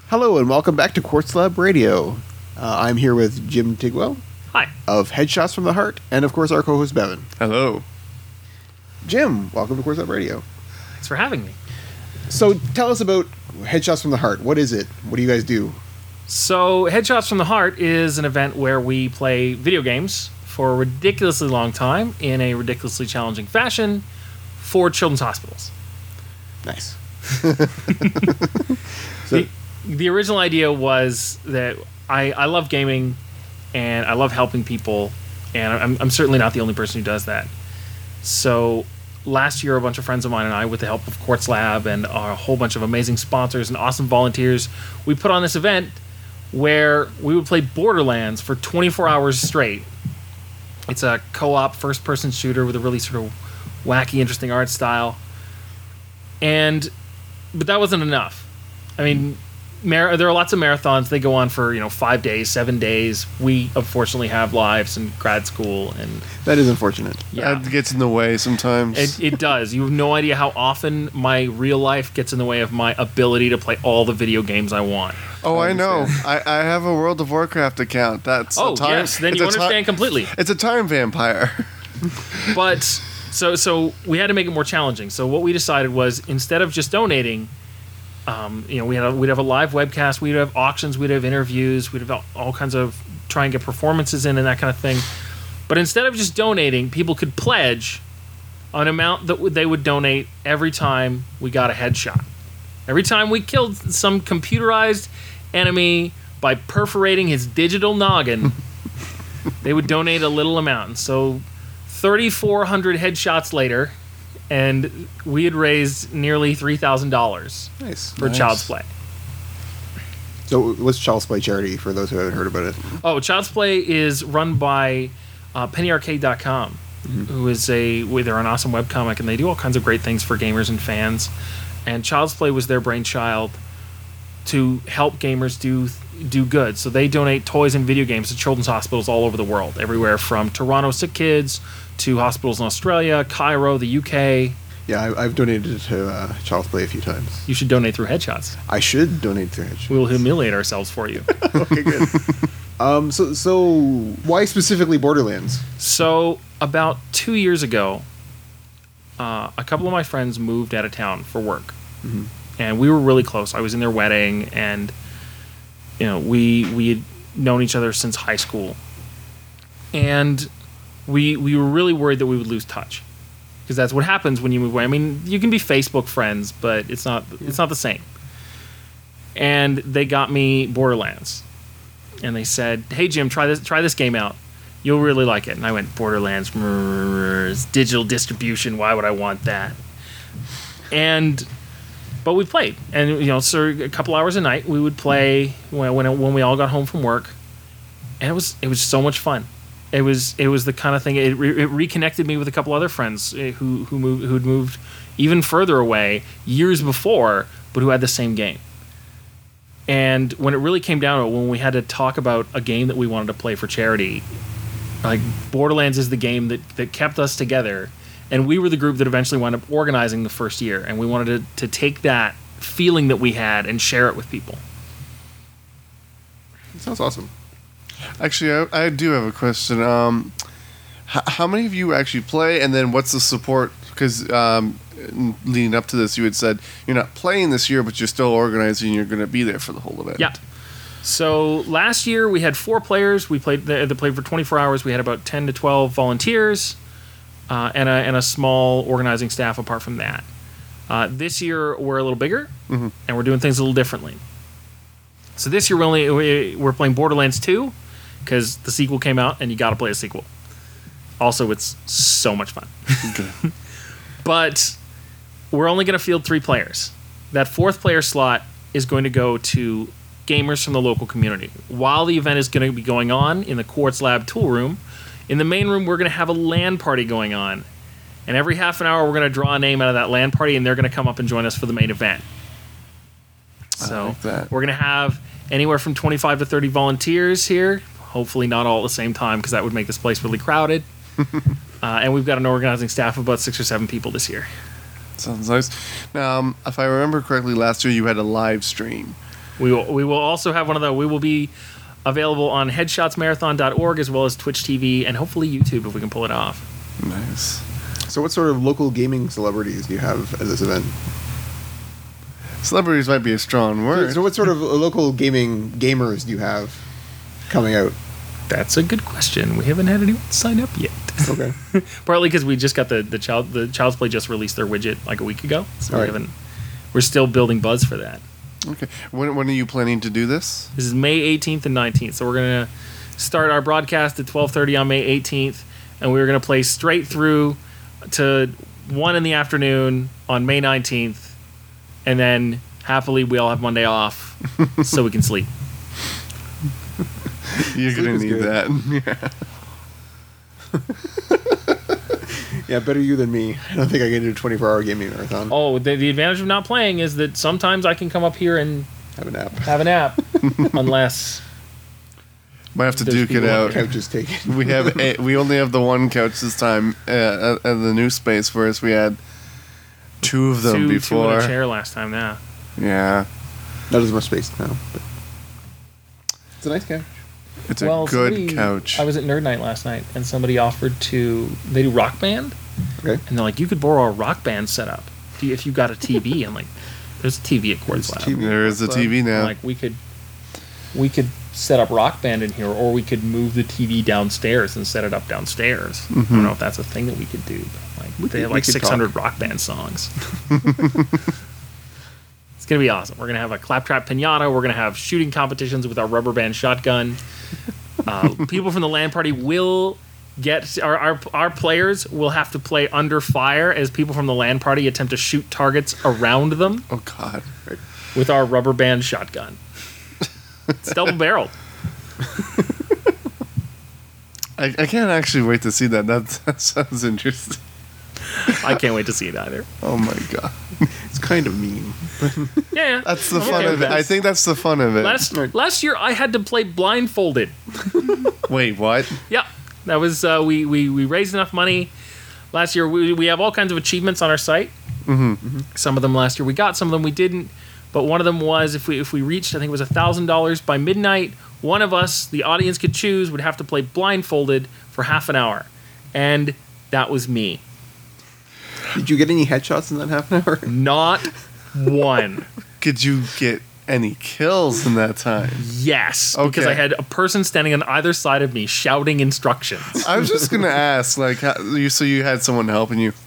Hello and welcome back to Quartz Lab Radio. I'm here with Jim Tigwell. Hi. Of Headshots from the Heart, and of course our co-host Bevan. Hello. Jim, welcome to Quartz Lab Radio. Thanks for having me. So tell us about Headshots from the Heart. What is it? What do you guys do? So, Headshots from the Heart is an event where we play video games for a ridiculously long time in a ridiculously challenging fashion for children's hospitals. Nice. The original idea was that I love gaming and I love helping people, and I'm certainly not the only person who does that. So last year, a bunch of friends of mine and I, with the help of Quartz Lab and a whole bunch of amazing sponsors and awesome volunteers, we put on this event where we would play Borderlands for 24 hours straight. It's a co-op first-person shooter with a really sort of wacky, interesting art style. But that wasn't enough. I mean, there are lots of marathons. They go on for 5 days, 7 days. We unfortunately have lives and grad school, and that is unfortunate. Yeah, That gets in the way sometimes. it does. You have no idea how often my real life gets in the way of my ability to play all the video games I want. Oh, I know. I have a World of Warcraft account. That's yes, then you understand completely. It's a time vampire. But so we had to make it more challenging. So what we decided was, instead of just donating, we'd have a live webcast, we'd have auctions, we'd have interviews, we'd have all kinds of try and get performances in and that kind of thing. But instead of just donating, people could pledge an amount that they would donate every time we got a headshot. Every time we killed some computerized enemy by perforating his digital noggin, they would donate a little amount. And so 3,400 headshots later, and we had raised nearly $3,000 Nice. for Child's Play. So what's Child's Play charity for those who haven't heard about it? Oh, Child's Play is run by pennyarcade.com, who is they're an awesome webcomic, and they do all kinds of great things for gamers and fans. And Child's Play was their brainchild to help gamers do good. So they donate toys and video games to children's hospitals all over the world, everywhere from Toronto Sick Kids to hospitals in Australia, Cairo, the UK. Yeah, I've donated to Child's Play a few times. You should donate through Headshots. I should donate to Headshots. We will humiliate ourselves for you. Okay, good. So why specifically Borderlands? So about 2 years ago, a couple of my friends moved out of town for work. Mm-hmm. And we were really close. I was in their wedding, and we had known each other since high school. And we were really worried that we would lose touch, because that's what happens when you move away. I mean, you can be Facebook friends, but it's not the same. And they got me Borderlands, and they said, "Hey Jim, try this game out. You'll really like it." And I went, "Borderlands, it's digital distribution. Why would I want that?" But we played, and so a couple hours a night we would play when we all got home from work, and it was so much fun. It was the kind of thing. It reconnected me with a couple other friends who'd moved even further away years before, but who had the same game. And when it really came down to it, when we had to talk about a game that we wanted to play for charity, like Borderlands is the game that kept us together. And we were the group that eventually wound up organizing the first year, and we wanted to take that feeling that we had and share it with people. That sounds awesome. Actually, I do have a question. How many of you actually play, and then what's the support? Because leading up to this, you had said you're not playing this year, but you're still organizing. You're going to be there for the whole event. Yeah. So last year we had 4 players. We played for 24 hours. We had about 10 to 12 volunteers. And a small organizing staff apart from that. This year we're a little bigger, and we're doing things a little differently. So this year we're playing Borderlands 2, because the sequel came out, and you got to play a sequel. Also, it's so much fun. Okay. But we're only going to field 3 players. That 4th player slot is going to go to gamers from the local community. While the event is going to be going on in the Quartz Lab tool room, in the main room, we're going to have a LAN party going on. And every half an hour, we're going to draw a name out of that LAN party, and they're going to come up and join us for the main event. So like that. We're going to have anywhere from 25 to 30 volunteers here. Hopefully not all at the same time, because that would make this place really crowded. And we've got an organizing staff of about 6 or 7 people this year. Sounds nice. Now, if I remember correctly, last year you had a live stream. We will also have one of those. We will be available on headshotsmarathon.org as well as Twitch TV and hopefully YouTube if we can pull it off. Nice. So what sort of local gaming celebrities do you have at this event? Celebrities might be a strong word. So what sort of local gamers do you have coming out? That's a good question. We haven't had anyone sign up yet. Okay. Partly because we just got the Child's Play just released their widget like a week ago, so All we right. haven't. We're still building buzz for that. Okay. When are you planning to do this? This is May 18th and 19th, so we're gonna start our broadcast at 12:30 on May 18th, and we're gonna play straight through to 1 in the afternoon on May 19th, and then happily we all have Monday off so we can sleep. You're Sleep gonna is need good. that. Yeah, better you than me. I don't think I can do a 24-hour gaming marathon. Oh, the advantage of not playing is that sometimes I can come up here and Have a nap. have a nap, unless Might have to There's duke it people on out. Couch is taken. We only have the one couch this time at the new space, whereas we had two of them two in before. a chair last time. Yeah. Yeah, Not as much space now, but it's a nice couch. it's a good somebody- couch. I was at Nerd Night last night, and somebody offered to. They do Rock Band, Okay. and they're like, "You could borrow a Rock Band setup if you got a TV." I'm like, "There's a TV at Quartz Lab." TV. There is a TV now. Like we could set up Rock Band in here, or we could move the TV downstairs and set it up downstairs. I don't know if that's a thing that we could do. But like they have we like could 600 Rock Band songs. It's gonna be awesome. We're gonna have a claptrap pinata. We're gonna have shooting competitions with our rubber band shotgun. People from the LAN party will get our players will have to play under fire as people from the LAN party attempt to shoot targets around them Oh God. with our rubber band shotgun. It's double barreled. I can't actually wait to see that. That sounds interesting. I can't wait to see it either. Oh my God. It's kind of mean. Yeah, That's the I'm fun okay of with it. that. I think that's the fun of it. Last year I had to play blindfolded. Wait, what? Yeah, that was we raised enough money last year. We have all kinds of achievements on our site. Mm-hmm. Some of them last year we got, some of them we didn't. But one of them was if we reached, I think it was $1,000 by midnight, one of us, the audience could choose, would have to play blindfolded for half an hour, and that was me. Did you get any headshots in that half an hour? Not one. Could you get any kills in that time? Yes, because Okay. I had a person standing on either side of me shouting instructions. I was just gonna ask, like, so you had someone helping you.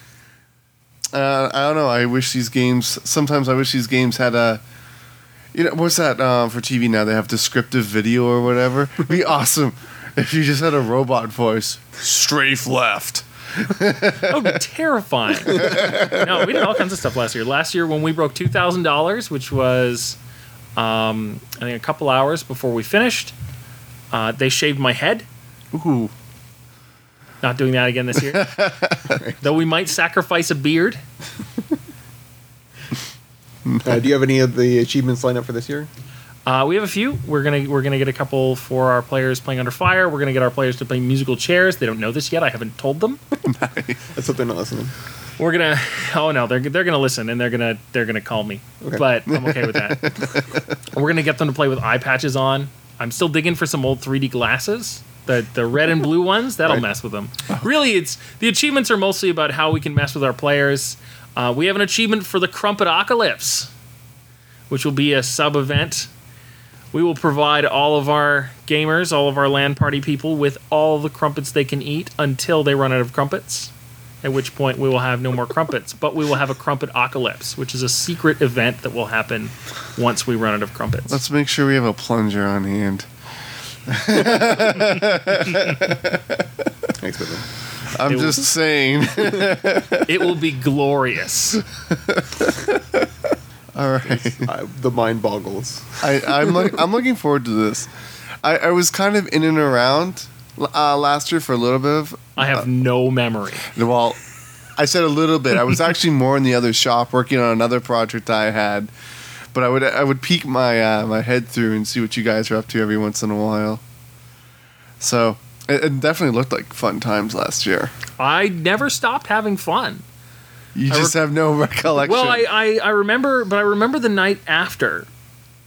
I don't know. I wish these games. Sometimes I wish these games had a. What's that for TV now? They have descriptive video or whatever. It'd be awesome if you just had a robot voice. Strafe left. That would be terrifying. No, we did all kinds of stuff last year. Last year when we broke $2,000, which was I think a couple hours before we finished, they shaved my head. Ooh. Not doing that again this year. Though we might sacrifice a beard. Do you have any of the achievements lined up for this year? We have a few. We're gonna get a couple for our players playing under fire. We're gonna get our players to play musical chairs. They don't know this yet. I haven't told them. Let's hope they're not listening. We're gonna. Oh no, they're gonna listen and they're gonna call me. Okay. But I'm okay with that. We're gonna get them to play with eye patches on. I'm still digging for some old 3D glasses. The red and blue ones that'll Right. mess with them. Really, it's the achievements are mostly about how we can mess with our players. We have an achievement for the Crumpet Apocalypse, which will be a sub event. We will provide all of our gamers, all of our LAN party people, with all the crumpets they can eat until they run out of crumpets. At which point we will have no more crumpets, but we will have a Crumpet Apocalypse, which is a secret event that will happen once we run out of crumpets. Let's make sure we have a plunger on hand. Thanks, Bill. I'm It just saying. It will be glorious. All right. The mind boggles. I'm looking forward to this. I was kind of in and around last year for a little bit of. I have no memory. Well, I said a little bit. I was actually more in the other shop working on another project I had, but I would peek my my head through and see what you guys are up to every once in a while. So it definitely looked like fun times last year. I never stopped having fun. You just have no recollection. Well, I remember, but I remember the night after.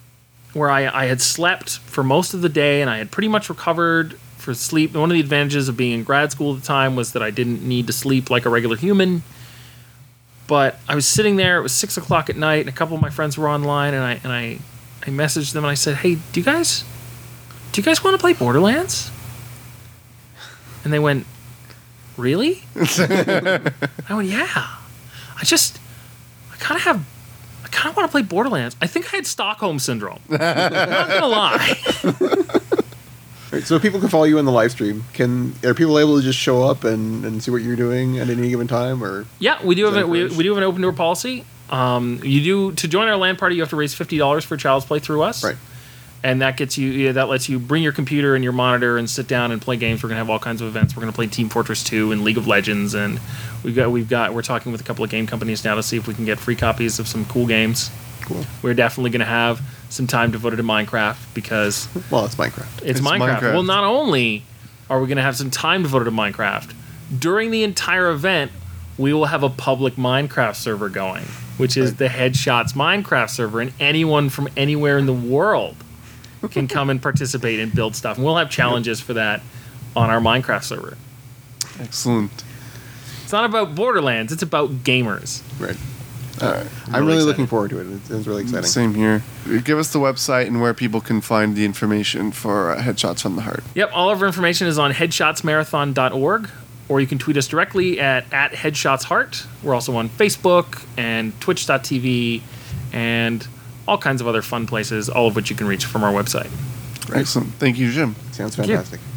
where I had slept for most of the day and I had pretty much recovered for sleep. One of the advantages of being in grad school at the time was that I didn't need to sleep like a regular human. But I was sitting there. It was 6 o'clock at night, and a couple of my friends were online, and I messaged them and I said, "Hey, do you guys want to play Borderlands?" And they went, "Really?" I went, "Yeah. I kind of want to play Borderlands. I think I had Stockholm syndrome. I'm not gonna lie." Right, so people can follow you in the live stream. Are people able to just show up and see what you're doing at any given time, or? Yeah, we do have encouraged? we do have an open door policy. To join our LAN party, you have to raise $50 for Child's Play through us, Right. and that lets you bring your computer and your monitor and sit down and play games. We're gonna have all kinds of events. We're gonna play Team Fortress 2 and League of Legends, and we're talking with a couple of game companies now to see if we can get free copies of some cool games. Cool. We're definitely gonna have some time devoted to Minecraft because Well, it's Minecraft. it's It's Minecraft. Minecraft. Well, not only are we going to have some time devoted to Minecraft, during the entire event, we will have a public Minecraft server going, which is the Headshots Minecraft server, and anyone from anywhere in the world can come and participate and build stuff. And we'll have challenges for that on our Minecraft server. Excellent. It's not about Borderlands, it's about gamers. Right. All right. I'm really excited. looking forward to it. It's really exciting. Same here. Give us the website and where people can find the information for Headshots from the Heart. Yep, all of our information is on headshotsmarathon.org, or you can tweet us directly at @headshotsheart. We're also on Facebook and twitch.tv and all kinds of other fun places, all of which you can reach from our website. Excellent. Thank you, Jim. Sounds Thank you. fantastic.